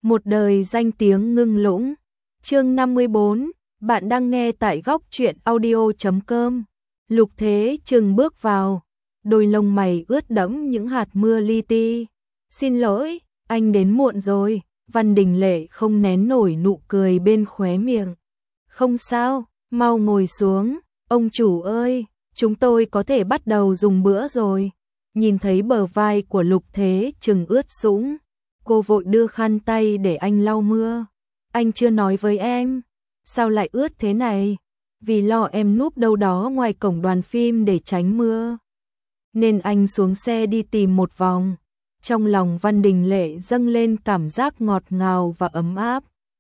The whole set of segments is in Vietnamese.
Một đời danh tiếng ngưng lũng. Chương 54, bạn đang nghe tại góc truyện audio.com. Lục Thế Trừng bước vào, đôi lông mày ướt đẫm những hạt mưa li ti. Xin lỗi, anh đến muộn rồi. Văn Đình Lệ không nén nổi nụ cười bên khóe miệng. Không sao, mau ngồi xuống. Ông chủ ơi, chúng tôi có thể bắt đầu dùng bữa rồi. Nhìn thấy bờ vai của Lục Thế Trừng ướt sũng, cô vội đưa khăn tay để anh lau mưa. Anh chưa nói với em, sao lại ướt thế này? Vì lo em núp đâu đó ngoài cổng đoàn phim để tránh mưa, nên anh xuống xe đi tìm một vòng. Trong lòng Văn Đình Lệ dâng lên cảm giác ngọt ngào và ấm áp.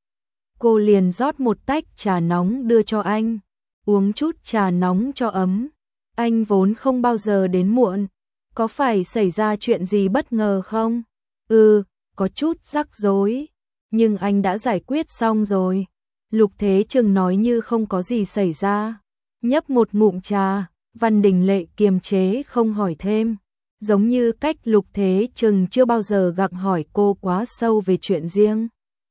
Cô liền rót một tách trà nóng đưa cho anh, uống chút trà nóng cho ấm. Anh vốn không bao giờ đến muộn, có phải xảy ra chuyện gì bất ngờ không? Có chút rắc rối, nhưng anh đã giải quyết xong rồi. Lục Thế Trừng nói như không có gì xảy ra. Nhấp một ngụm trà, Văn Đình Lệ kiềm chế không hỏi thêm. Giống như cách Lục Thế Trừng chưa bao giờ gặng hỏi cô quá sâu về chuyện riêng.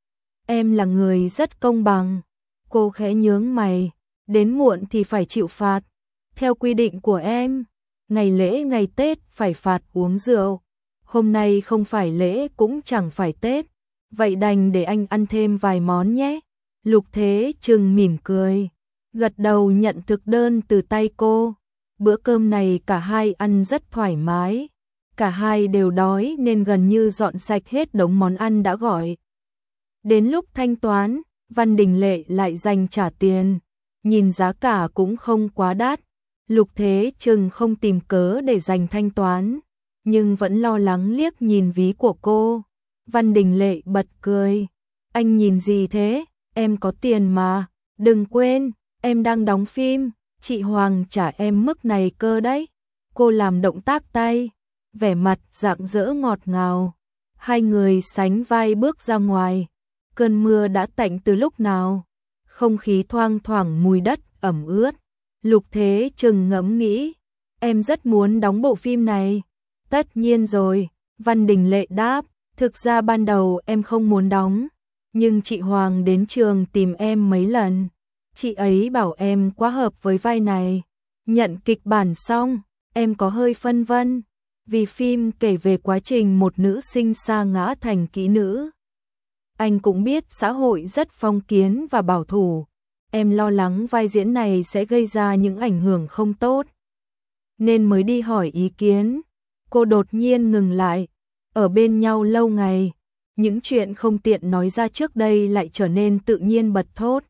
Em là người rất công bằng. Cô khẽ nhướng mày, đến muộn thì phải chịu phạt. Theo quy định của em, ngày lễ ngày Tết phải phạt uống rượu. Hôm nay không phải lễ cũng chẳng phải Tết, vậy đành để anh ăn thêm vài món nhé. Lục Thế Trừng mỉm cười, gật đầu nhận thực đơn từ tay cô. Bữa cơm này cả hai ăn rất thoải mái, cả hai đều đói nên gần như dọn sạch hết đống món ăn đã gọi. Đến lúc thanh toán, Văn Đình Lệ lại dành trả tiền, nhìn giá cả cũng không quá đắt. Lục Thế Trừng không tìm cớ để dành thanh toán, nhưng vẫn lo lắng liếc nhìn ví của cô. Văn Đình Lệ bật cười. Anh nhìn gì thế? Em có tiền mà. Đừng quên, em đang đóng phim, chị Hoàng trả em mức này cơ đấy. Cô làm động tác tay, vẻ mặt rạng rỡ ngọt ngào. Hai người sánh vai bước ra ngoài. Cơn mưa đã tạnh từ lúc nào, không khí thoang thoảng mùi đất ẩm ướt. Lục Thế Trừng ngẫm nghĩ, em rất muốn đóng bộ phim này. Tất nhiên rồi, Văn Đình Lệ đáp, thực ra ban đầu em không muốn đóng, nhưng chị Hoàng đến trường tìm em mấy lần. Chị ấy bảo em quá hợp với vai này. Nhận kịch bản xong, em có hơi phân vân, vì phim kể về quá trình một nữ sinh sa ngã thành kỹ nữ. Anh cũng biết xã hội rất phong kiến và bảo thủ, em lo lắng vai diễn này sẽ gây ra những ảnh hưởng không tốt, nên mới đi hỏi ý kiến. Cô đột nhiên ngừng lại, ở bên nhau lâu ngày, những chuyện không tiện nói ra trước đây lại trở nên tự nhiên bật thốt.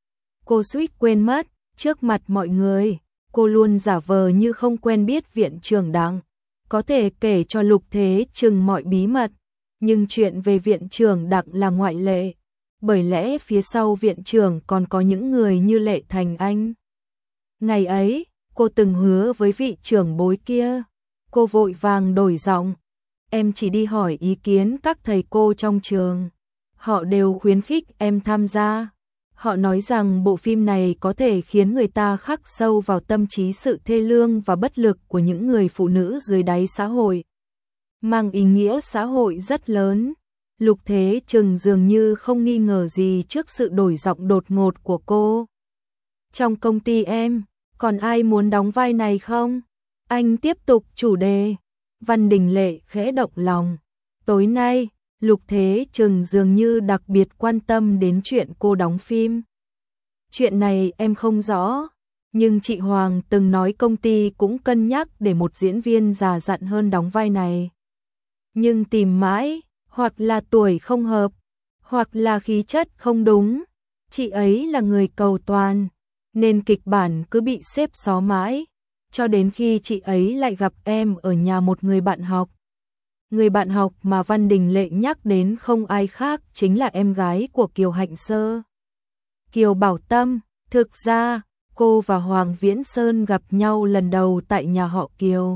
Cô suýt quên mất, trước mặt mọi người, cô luôn giả vờ như không quen biết viện trưởng Đặng, có thể kể cho Lục Thế Trừng mọi bí mật, nhưng chuyện về viện trưởng Đặng là ngoại lệ, bởi lẽ phía sau viện trưởng còn có những người như Lệ Thành Anh. Ngày ấy, cô từng hứa với vị trưởng bối kia. Cô vội vàng đổi giọng, em chỉ đi hỏi ý kiến các thầy cô trong trường. Họ đều khuyến khích em tham gia. Họ nói rằng bộ phim này có thể khiến người ta khắc sâu vào tâm trí sự thê lương và bất lực của những người phụ nữ dưới đáy xã hội, mang ý nghĩa xã hội rất lớn. Lục Thế Trừng dường như không nghi ngờ gì trước sự đổi giọng đột ngột của cô. Trong công ty em, còn ai muốn đóng vai này không? Anh tiếp tục chủ đề. Văn Đình Lệ khẽ động lòng. Tối nay, Lục Thế Trừng dường như đặc biệt quan tâm đến chuyện cô đóng phim. Chuyện này em không rõ, nhưng chị Hoàng từng nói công ty cũng cân nhắc để một diễn viên già dặn hơn đóng vai này. Nhưng tìm mãi, hoặc là tuổi không hợp, hoặc là khí chất không đúng. Chị ấy là người cầu toàn, nên kịch bản cứ bị xếp xó mãi. Cho đến khi chị ấy lại gặp em ở nhà một người bạn học. Người bạn học mà Văn Đình Lệ nhắc đến không ai khác chính là em gái của Kiều Hạnh Sơ, Kiều Bảo Tâm. Thực ra, cô và Hoàng Viễn Sơn gặp nhau lần đầu tại nhà họ Kiều.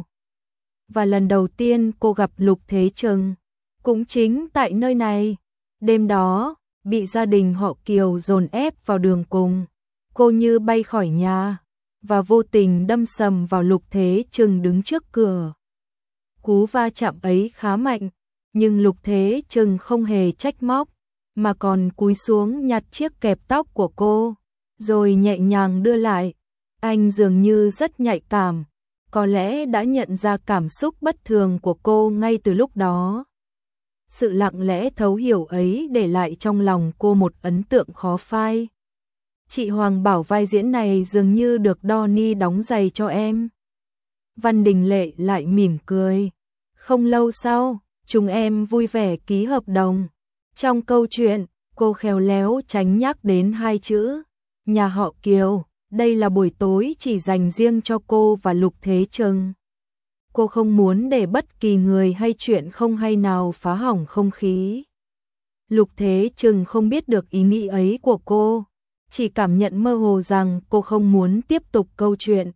Và lần đầu tiên cô gặp Lục Thế Trừng, cũng chính tại nơi này. Đêm đó, bị gia đình họ Kiều dồn ép vào đường cùng. Cô như bay khỏi nhà và vô tình đâm sầm vào Lục Thế Trừng đứng trước cửa. Cú va chạm ấy khá mạnh, nhưng Lục Thế Trừng không hề trách móc, mà còn cúi xuống nhặt chiếc kẹp tóc của cô, rồi nhẹ nhàng đưa lại. Anh dường như rất nhạy cảm, có lẽ đã nhận ra cảm xúc bất thường của cô ngay từ lúc đó. Sự lặng lẽ thấu hiểu ấy để lại trong lòng cô một ấn tượng khó phai. Chị Hoàng bảo vai diễn này dường như được Donnie đóng giày cho em. Văn Đình Lệ lại mỉm cười. Không lâu sau, chúng em vui vẻ ký hợp đồng. Trong câu chuyện, cô khéo léo tránh nhắc đến hai chữ nhà họ Kiều. Đây là buổi tối chỉ dành riêng cho cô và Lục Thế Trừng. Cô không muốn để bất kỳ người hay chuyện không hay nào phá hỏng không khí. Lục Thế Trừng không biết được ý nghĩ ấy của cô, chỉ cảm nhận mơ hồ rằng cô không muốn tiếp tục câu chuyện,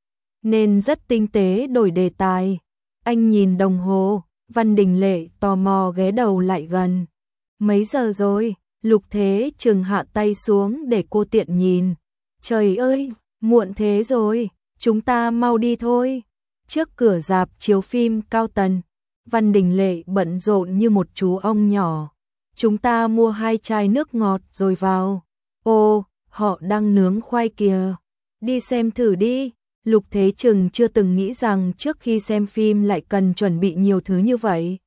nên rất tinh tế đổi đề tài. Anh nhìn đồng hồ, Văn Đình Lệ tò mò ghé đầu lại gần. Mấy giờ rồi? Lục Thế Trừng hạ tay xuống để cô tiện nhìn. Trời ơi, muộn thế rồi, chúng ta mau đi thôi. Trước cửa rạp chiếu phim cao tầng, Văn Đình Lệ bận rộn như một chú ong nhỏ. Chúng ta mua 2 chai nước ngọt rồi vào. Ô, họ đang nướng khoai kìa. Đi xem thử đi. Lục Thế Trừng chưa từng nghĩ rằng trước khi xem phim lại cần chuẩn bị nhiều thứ như vậy.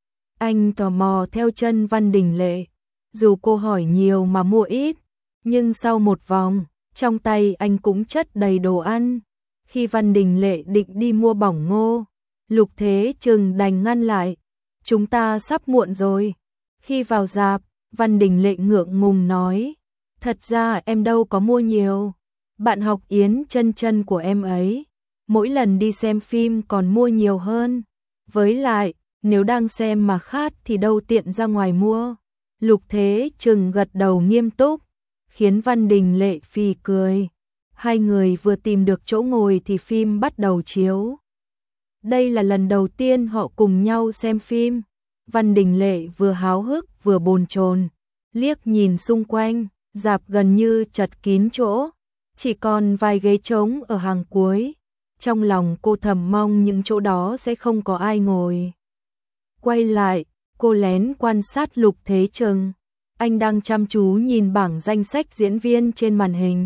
Anh tò mò theo chân Văn Đình Lệ. Dù cô hỏi nhiều mà mua ít, nhưng sau một vòng, trong tay anh cũng chất đầy đồ ăn. Khi Văn Đình Lệ định đi mua bỏng ngô, Lục Thế Trừng đành ngăn lại. Chúng ta sắp muộn rồi. Khi vào rạp, Văn Đình Lệ ngượng ngùng nói. Thật ra em đâu có mua nhiều. Bạn học Yến Chân Chân của em ấy, mỗi lần đi xem phim còn mua nhiều hơn. Với lại, nếu đang xem mà khát thì đâu tiện ra ngoài mua. Lục Thế Trừng gật đầu nghiêm túc, khiến Văn Đình Lệ phì cười. Hai người vừa tìm được chỗ ngồi thì phim bắt đầu chiếu. Đây là lần đầu tiên họ cùng nhau xem phim. Văn Đình Lệ vừa háo hức vừa bồn chồn, liếc nhìn xung quanh, rạp gần như chật kín chỗ, chỉ còn vài ghế trống ở hàng cuối. Trong lòng cô thầm mong những chỗ đó sẽ không có ai ngồi. Quay lại, cô lén quan sát Lục Thế Trừng. Anh đang chăm chú nhìn bảng danh sách diễn viên trên màn hình.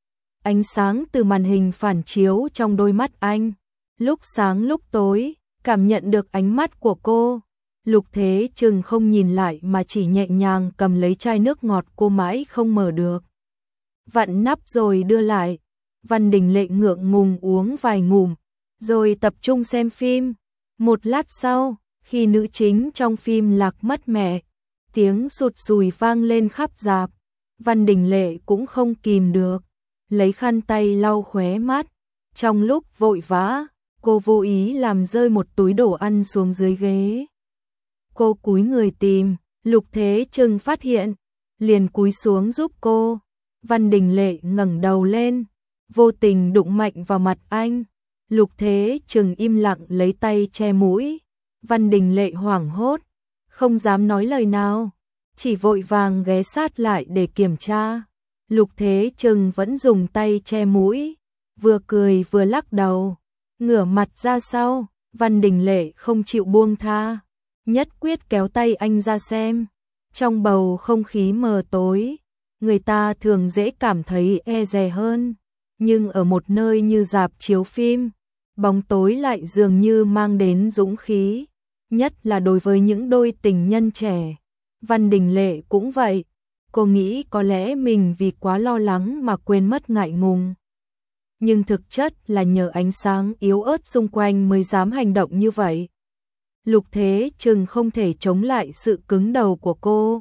Ánh sáng từ màn hình phản chiếu trong đôi mắt anh, lúc sáng lúc tối, cảm nhận được ánh mắt của cô. Lục Thế Trừng không nhìn lại mà chỉ nhẹ nhàng cầm lấy chai nước ngọt cô mãi không mở được. Vặn nắp rồi đưa lại. Văn Đình Lệ ngượng ngùng uống vài ngụm, rồi tập trung xem phim. Một lát sau, khi nữ chính trong phim lạc mất mẹ, tiếng sụt sùi vang lên khắp rạp. Văn Đình Lệ cũng không kìm được, lấy khăn tay lau khóe mắt. Trong lúc vội vã, cô vô ý làm rơi một túi đồ ăn xuống dưới ghế. Cô cúi người tìm, Lục Thế Trừng phát hiện, liền cúi xuống giúp cô. Văn Đình Lệ ngẩng đầu lên, vô tình đụng mạnh vào mặt anh. Lục Thế Trừng im lặng lấy tay che mũi. Văn Đình Lệ hoảng hốt, không dám nói lời nào, chỉ vội vàng ghé sát lại để kiểm tra. Lục Thế Trừng vẫn dùng tay che mũi, vừa cười vừa lắc đầu, ngửa mặt ra sau. Văn Đình Lệ không chịu buông tha, nhất quyết kéo tay anh ra xem. Trong bầu không khí mờ tối, người ta thường dễ cảm thấy e dè hơn, nhưng ở một nơi như rạp chiếu phim, bóng tối lại dường như mang đến dũng khí, nhất là đối với những đôi tình nhân trẻ. Văn Đình Lệ cũng vậy, cô nghĩ có lẽ mình vì quá lo lắng mà quên mất ngại ngùng. Nhưng thực chất là nhờ ánh sáng yếu ớt xung quanh mới dám hành động như vậy. Lục Thế Trừng không thể chống lại sự cứng đầu của cô,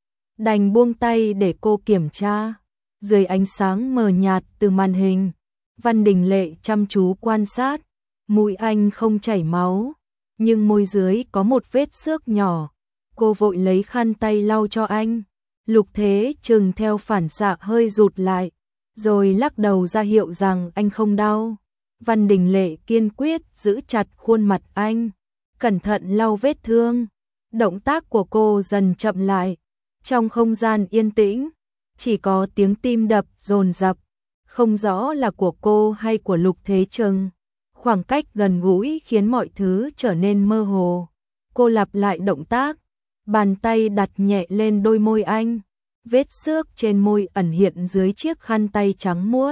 đành buông tay để cô kiểm tra. Dưới ánh sáng mờ nhạt từ màn hình, Văn Đình Lệ chăm chú quan sát. Mũi anh không chảy máu, nhưng môi dưới có một vết xước nhỏ. Cô vội lấy khăn tay lau cho anh. Lục Thế Trừng theo phản xạ hơi rụt lại, rồi lắc đầu ra hiệu rằng anh không đau. Văn Đình Lệ kiên quyết giữ chặt khuôn mặt anh, cẩn thận lau vết thương. Động tác của cô dần chậm lại. Trong không gian yên tĩnh, chỉ có tiếng tim đập dồn dập, không rõ là của cô hay của Lục Thế Trừng. Khoảng cách gần gũi khiến mọi thứ trở nên mơ hồ. Cô lặp lại động tác, bàn tay đặt nhẹ lên đôi môi anh, vết xước trên môi ẩn hiện dưới chiếc khăn tay trắng muốt,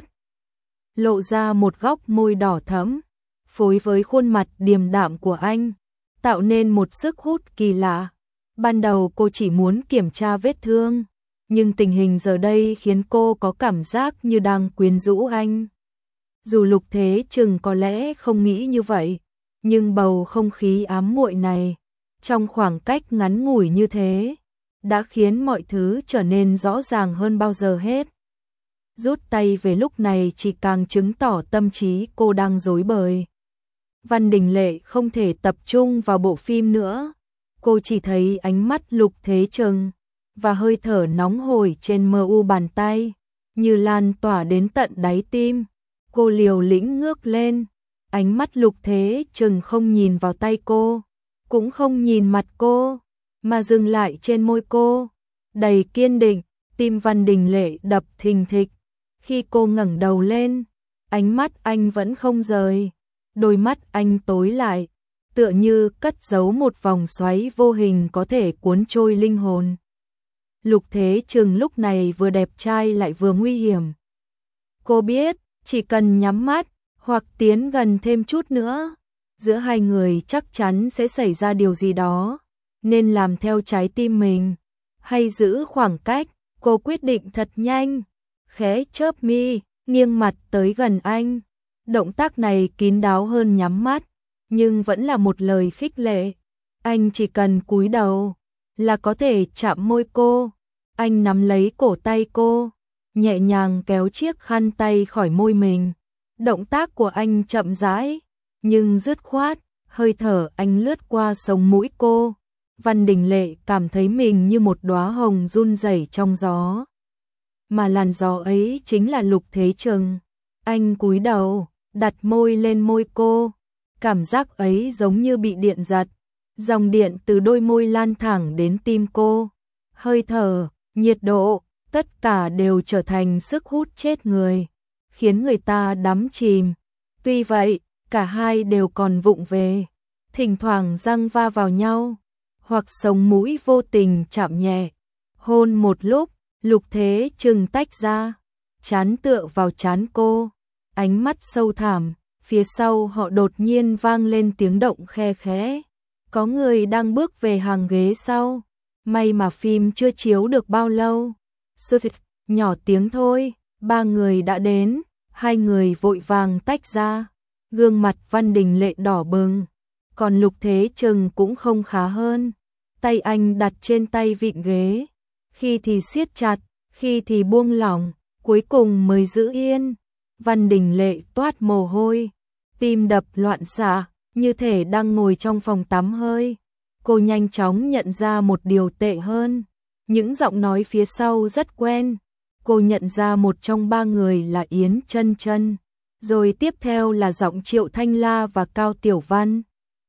lộ ra một góc môi đỏ thẫm, phối với khuôn mặt điềm đạm của anh, tạo nên một sức hút kỳ lạ. Ban đầu cô chỉ muốn kiểm tra vết thương, nhưng tình hình giờ đây khiến cô có cảm giác như đang quyến rũ anh. Dù Lục Thế Trừng có lẽ không nghĩ như vậy, nhưng bầu không khí ám muội này, trong khoảng cách ngắn ngủi như thế, đã khiến mọi thứ trở nên rõ ràng hơn bao giờ hết. Rút tay về lúc này chỉ càng chứng tỏ tâm trí cô đang rối bời. Văn Đình Lệ không thể tập trung vào bộ phim nữa. Cô chỉ thấy ánh mắt Lục Thế Trừng và hơi thở nóng hổi trên mu bàn tay, như lan tỏa đến tận đáy tim. Cô liều lĩnh ngước lên, ánh mắt Lục Thế Trừng không nhìn vào tay cô, cũng không nhìn mặt cô, mà dừng lại trên môi cô, đầy kiên định. Tim Văn Đình Lệ đập thình thịch. Khi cô ngẩng đầu lên, ánh mắt anh vẫn không rời, đôi mắt anh tối lại, tựa như cất giấu một vòng xoáy vô hình có thể cuốn trôi linh hồn. Lục Thế Trừng lúc này vừa đẹp trai lại vừa nguy hiểm. Cô biết, chỉ cần nhắm mắt, hoặc tiến gần thêm chút nữa, giữa hai người chắc chắn sẽ xảy ra điều gì đó, nên làm theo trái tim mình, hay giữ khoảng cách. Cô quyết định thật nhanh, khẽ chớp mi, nghiêng mặt tới gần anh. Động tác này kín đáo hơn nhắm mắt, nhưng vẫn là một lời khích lệ. Anh chỉ cần cúi đầu là có thể chạm môi cô. Anh nắm lấy cổ tay cô, nhẹ nhàng kéo chiếc khăn tay khỏi môi mình. Động tác của anh chậm rãi, nhưng dứt khoát, hơi thở anh lướt qua sống mũi cô. Văn Đình Lệ cảm thấy mình như một đóa hồng run rẩy trong gió. Mà làn gió ấy chính là Lục Thế Trừng. Anh cúi đầu, đặt môi lên môi cô. Cảm giác ấy giống như bị điện giật. Dòng điện từ đôi môi lan thẳng đến tim cô. Hơi thở, nhiệt độ, tất cả đều trở thành sức hút chết người, khiến người ta đắm chìm. Tuy vậy, cả hai đều còn vụng về, thỉnh thoảng răng va vào nhau, hoặc sống mũi vô tình chạm nhẹ. Hôn một lúc, Lục Thế Trừng tách ra, trán tựa vào trán cô, ánh mắt sâu thẳm. Phía sau họ đột nhiên vang lên tiếng động khe khẽ. Có người đang bước về hàng ghế sau. May mà phim chưa chiếu được bao lâu. Nhỏ tiếng thôi, ba người đã đến. Hai người vội vàng tách ra. Gương mặt Văn Đình Lệ đỏ bừng. Còn Lục Thế Trừng cũng không khá hơn. Tay anh đặt trên tay vịn ghế, khi thì siết chặt, khi thì buông lỏng, cuối cùng mới giữ yên. Văn Đình Lệ toát mồ hôi, tim đập loạn xạ, như thể đang ngồi trong phòng tắm hơi. Cô nhanh chóng nhận ra một điều tệ hơn, những giọng nói phía sau rất quen. Cô nhận ra một trong ba người là Yến Chân Chân, rồi tiếp theo là giọng Triệu Thanh La và Cao Tiểu Văn.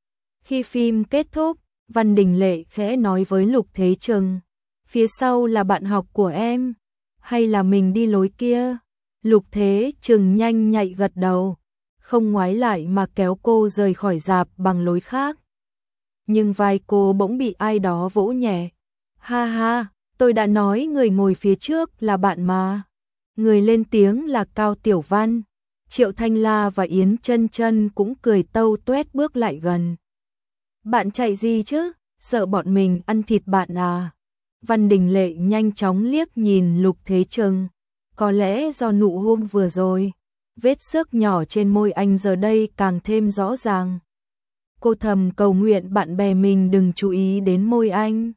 Khi phim kết thúc, Văn Đình Lệ khẽ nói với Lục Thế Trừng, phía sau là bạn học của em, hay là mình đi lối kia? Lục Thế Trừng nhanh nhạy gật đầu, không ngoái lại mà kéo cô rời khỏi rạp bằng lối khác. Nhưng vai cô bỗng bị ai đó vỗ nhẹ. Ha ha, tôi đã nói người ngồi phía trước là bạn mà. Người lên tiếng là Cao Tiểu Văn. Triệu Thanh La và Yến Chân Chân cũng cười tâu tuét bước lại gần. Bạn chạy gì chứ? Sợ bọn mình ăn thịt bạn à? Văn Đình Lệ nhanh chóng liếc nhìn Lục Thế Trừng. Có lẽ do nụ hôn vừa rồi, vết xước nhỏ trên môi anh giờ đây càng thêm rõ ràng. Cô thầm cầu nguyện bạn bè mình đừng chú ý đến môi anh.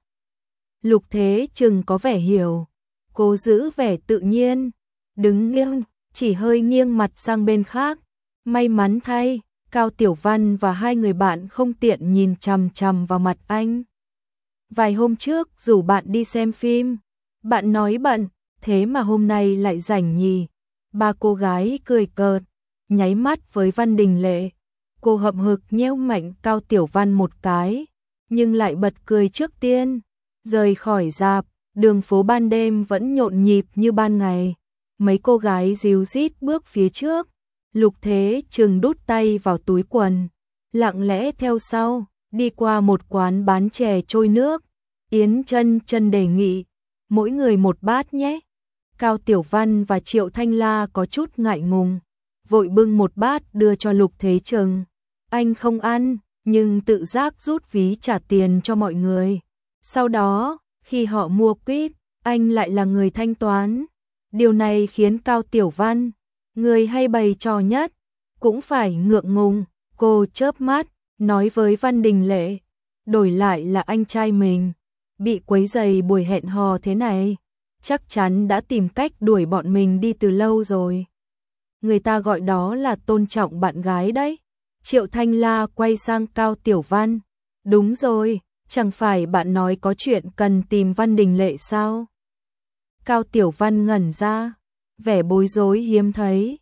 Lục Thế Trừng có vẻ hiểu. Cô giữ vẻ tự nhiên, đứng nghiêng, chỉ hơi nghiêng mặt sang bên khác. May mắn thay, Cao Tiểu Văn và hai người bạn không tiện nhìn chằm chằm vào mặt anh. Vài hôm trước rủ bạn đi xem phim, bạn nói bận, thế mà hôm nay lại rảnh nhỉ? Ba cô gái cười cợt, nháy mắt với Văn Đình Lệ. Cô hậm hực nhéo mạnh Cao Tiểu Văn một cái, nhưng lại bật cười trước tiên. Rời khỏi rạp, đường phố ban đêm vẫn nhộn nhịp như ban ngày. Mấy cô gái ríu rít bước phía trước. Lục Thế Trừng đút tay vào túi quần, lặng lẽ theo sau, đi qua một quán bán chè trôi nước. Yến Chân Chân đề nghị, mỗi người một bát nhé. Cao Tiểu Văn và Triệu Thanh La có chút ngại ngùng, vội bưng một bát đưa cho Lục Thế Trừng. Anh không ăn, nhưng tự giác rút ví trả tiền cho mọi người. Sau đó, khi họ mua quýt, anh lại là người thanh toán. Điều này khiến Cao Tiểu Văn, người hay bày trò nhất, cũng phải ngượng ngùng. Cô chớp mắt, nói với Văn Đình Lệ, đổi lại là anh trai mình, bị quấy rầy buổi hẹn hò thế này, chắc chắn đã tìm cách đuổi bọn mình đi từ lâu rồi. Người ta gọi đó là tôn trọng bạn gái đấy. Triệu Thanh La quay sang Cao Tiểu Văn, đúng rồi, chẳng phải bạn nói có chuyện cần tìm Văn Đình Lệ sao? Cao Tiểu Văn ngẩn ra, vẻ bối rối hiếm thấy.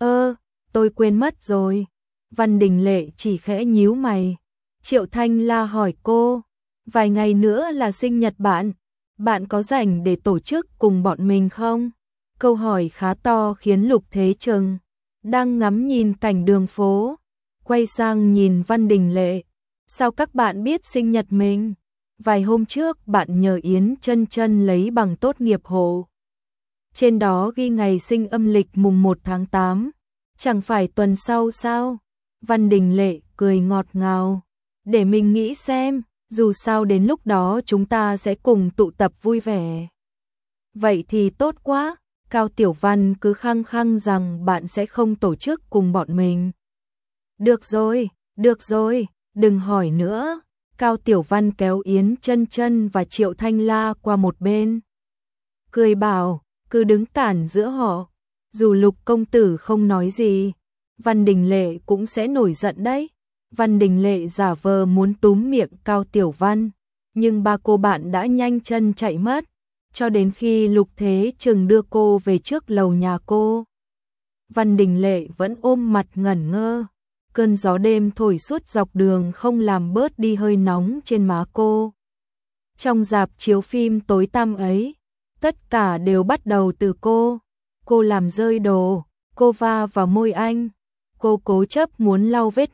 Tôi quên mất rồi. Văn Đình Lệ chỉ khẽ nhíu mày. Triệu Thanh La hỏi cô, vài ngày nữa là sinh nhật bạn có rảnh để tổ chức cùng bọn mình không? Câu hỏi khá to khiến Lục Thế Trừng, đang ngắm nhìn cảnh đường phố, quay sang nhìn Văn Đình Lệ. Sao các bạn biết sinh nhật mình? Vài hôm trước bạn nhờ Yến Chân Chân lấy bằng tốt nghiệp hộ. Trên đó ghi ngày sinh âm lịch mùng 1 tháng 8. Chẳng phải tuần sau sao? Văn Đình Lệ cười ngọt ngào. Để mình nghĩ xem, dù sao đến lúc đó chúng ta sẽ cùng tụ tập vui vẻ. Vậy thì tốt quá. Cao Tiểu Văn cứ khăng khăng rằng bạn sẽ không tổ chức cùng bọn mình. Được rồi, đừng hỏi nữa. Cao Tiểu Văn kéo Yến Chân Chân và Triệu Thanh La qua một bên, cười bảo, cứ đứng cản giữa họ. Dù Lục công tử không nói gì, Văn Đình Lệ cũng sẽ nổi giận đấy. Văn Đình Lệ giả vờ muốn túm miệng Cao Tiểu Văn, nhưng ba cô bạn đã nhanh chân chạy mất, cho đến khi Lục Thế Trừng đưa cô về trước lầu nhà cô. Văn Đình Lệ vẫn ôm mặt ngẩn ngơ, cơn gió đêm thổi suốt dọc đường không làm bớt đi hơi nóng trên má cô. Trong rạp chiếu phim tối tăm ấy, tất cả đều bắt đầu từ cô làm rơi đồ, cô va vào môi anh, cô cố chấp muốn lau vết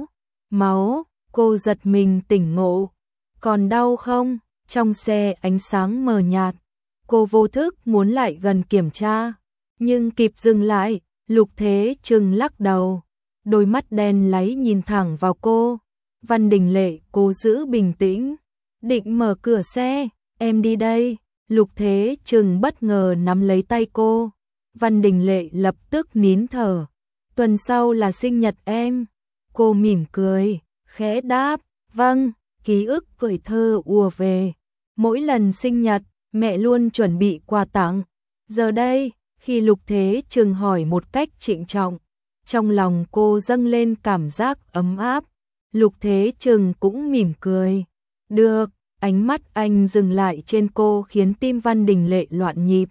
máu, cô giật mình tỉnh ngộ. Còn đau không? Trong xe ánh sáng mờ nhạt, cô vô thức muốn lại gần kiểm tra, nhưng kịp dừng lại. Lục Thế Trừng lắc đầu, đôi mắt đen láy nhìn thẳng vào cô. Văn Đình Lệ cố giữ bình tĩnh, định mở cửa xe, em đi đây. Lục Thế Trừng bất ngờ nắm lấy tay cô. Văn Đình Lệ lập tức nín thở. Tuần sau là sinh nhật em. Cô mỉm cười, khẽ đáp, vâng. Ký ức tuổi thơ ùa về. Mỗi lần sinh nhật, mẹ luôn chuẩn bị quà tặng. Giờ đây, khi Lục Thế Trừng hỏi một cách trịnh trọng, trong lòng cô dâng lên cảm giác ấm áp. Lục Thế Trừng cũng mỉm cười. Được, ánh mắt anh dừng lại trên cô khiến tim Văn Đình Lệ loạn nhịp.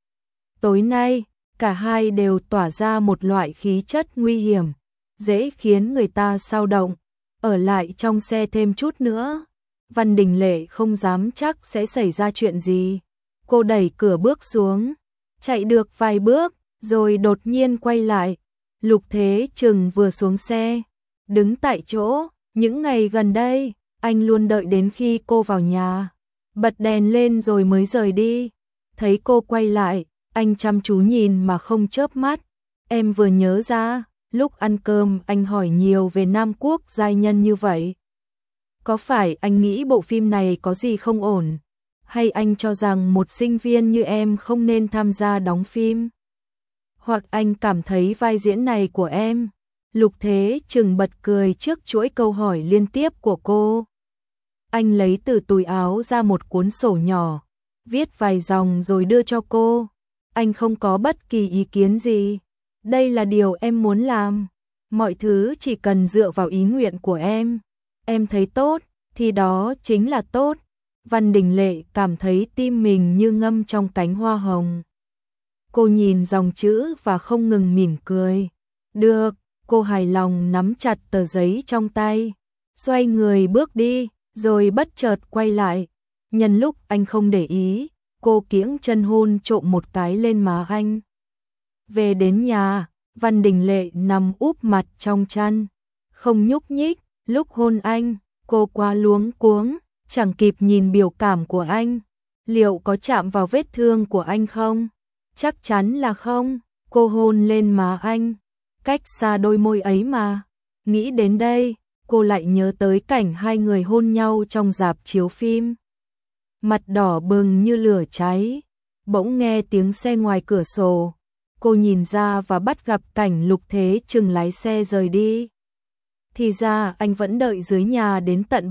Tối nay, cả hai đều tỏa ra một loại khí chất nguy hiểm, dễ khiến người ta xao động. Ở lại trong xe thêm chút nữa, Văn Đình Lệ không dám chắc sẽ xảy ra chuyện gì. Cô đẩy cửa bước xuống, chạy được vài bước, rồi đột nhiên quay lại. Lục Thế Trừng vừa xuống xe, đứng tại chỗ. Những ngày gần đây, anh luôn đợi đến khi cô vào nhà, bật đèn lên rồi mới rời đi. Thấy cô quay lại, anh chăm chú nhìn mà không chớp mắt. Em vừa nhớ ra, lúc ăn cơm anh hỏi nhiều về Nam Quốc giai nhân như vậy. Có phải anh nghĩ bộ phim này có gì không ổn? Hay anh cho rằng một sinh viên như em không nên tham gia đóng phim? Hoặc anh cảm thấy vai diễn này của em? Lục Thế Trừng bật cười trước chuỗi câu hỏi liên tiếp của cô. Anh lấy từ túi áo ra một cuốn sổ nhỏ, viết vài dòng rồi đưa cho cô. Anh không có bất kỳ ý kiến gì. Đây là điều em muốn làm. Mọi thứ chỉ cần dựa vào ý nguyện của em. Em thấy tốt, thì đó chính là tốt. Văn Đình Lệ cảm thấy tim mình như ngâm trong cánh hoa hồng. Cô nhìn dòng chữ và không ngừng mỉm cười. Được, cô hài lòng nắm chặt tờ giấy trong tay, xoay người bước đi, rồi bất chợt quay lại. Nhân lúc anh không để ý, cô kiễng chân hôn trộm một cái lên má anh. Về đến nhà, Văn Đình Lệ nằm úp mặt trong chăn, không nhúc nhích. Lúc hôn anh, cô quá luống cuống, chẳng kịp nhìn biểu cảm của anh. Liệu có chạm vào vết thương của anh không? Chắc chắn là không. Cô hôn lên má anh, cách xa đôi môi ấy mà. Nghĩ đến đây, cô lại nhớ tới cảnh hai người hôn nhau trong rạp chiếu phim. Mặt đỏ bừng như lửa cháy, bỗng nghe tiếng xe ngoài cửa sổ. Cô nhìn ra và bắt gặp cảnh Lục Thế Trừng lái xe rời đi. Thì ra anh vẫn đợi dưới nhà đến tận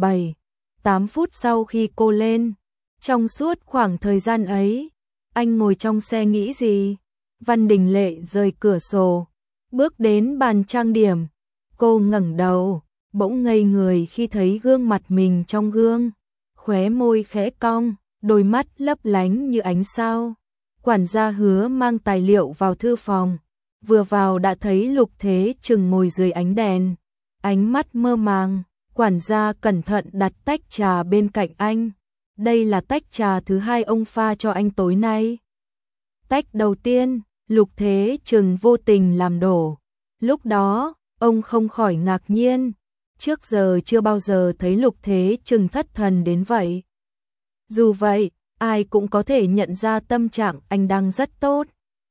7-8 phút sau khi cô lên. Trong suốt khoảng thời gian ấy, anh ngồi trong xe nghĩ gì? Văn Đình Lệ rời cửa sổ, bước đến bàn trang điểm. Cô ngẩng đầu, bỗng ngây người khi thấy gương mặt mình trong gương. Khóe môi khẽ cong, đôi mắt lấp lánh như ánh sao. Quản gia Hứa mang tài liệu vào thư phòng. Vừa vào đã thấy Lục Thế Trừng ngồi dưới ánh đèn. Ánh mắt mơ màng, quản gia cẩn thận đặt tách trà bên cạnh anh. Đây là tách trà thứ hai ông pha cho anh tối nay. Tách đầu tiên, Lục Thế Trừng vô tình làm đổ. Lúc đó, ông không khỏi ngạc nhiên. Trước giờ chưa bao giờ thấy Lục Thế Trừng thất thần đến vậy. Dù vậy, ai cũng có thể nhận ra tâm trạng anh đang rất tốt.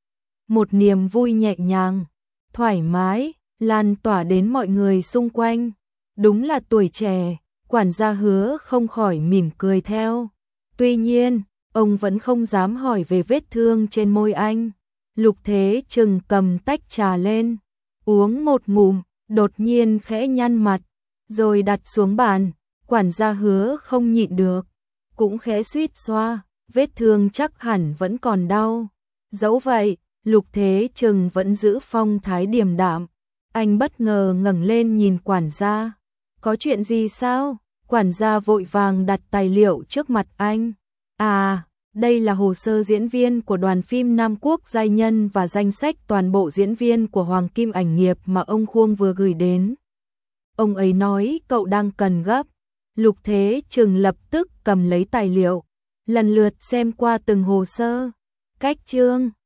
Một niềm vui nhẹ nhàng, thoải mái, lan tỏa đến mọi người xung quanh. Đúng là tuổi trẻ, quản gia Hứa không khỏi mỉm cười theo. Tuy nhiên, ông vẫn không dám hỏi về vết thương trên môi anh. Lục Thế Trừng cầm tách trà lên, uống một ngụm, đột nhiên khẽ nhăn mặt, rồi đặt xuống bàn. Quản gia Hứa không nhịn được, cũng khẽ suýt xoa, vết thương chắc hẳn vẫn còn đau. Dẫu vậy, Lục Thế Trừng vẫn giữ phong thái điềm đạm. Anh bất ngờ ngẩng lên nhìn quản gia. Có chuyện gì sao? Quản gia vội vàng đặt tài liệu trước mặt anh. À, đây là hồ sơ diễn viên của đoàn phim Nam Quốc Giai Nhân và danh sách toàn bộ diễn viên của Hoàng Kim Ảnh Nghiệp mà ông Khuông vừa gửi đến. Ông ấy nói cậu đang cần gấp. Lục Thế Trừng lập tức cầm lấy tài liệu, lần lượt xem qua từng hồ sơ. Cách chương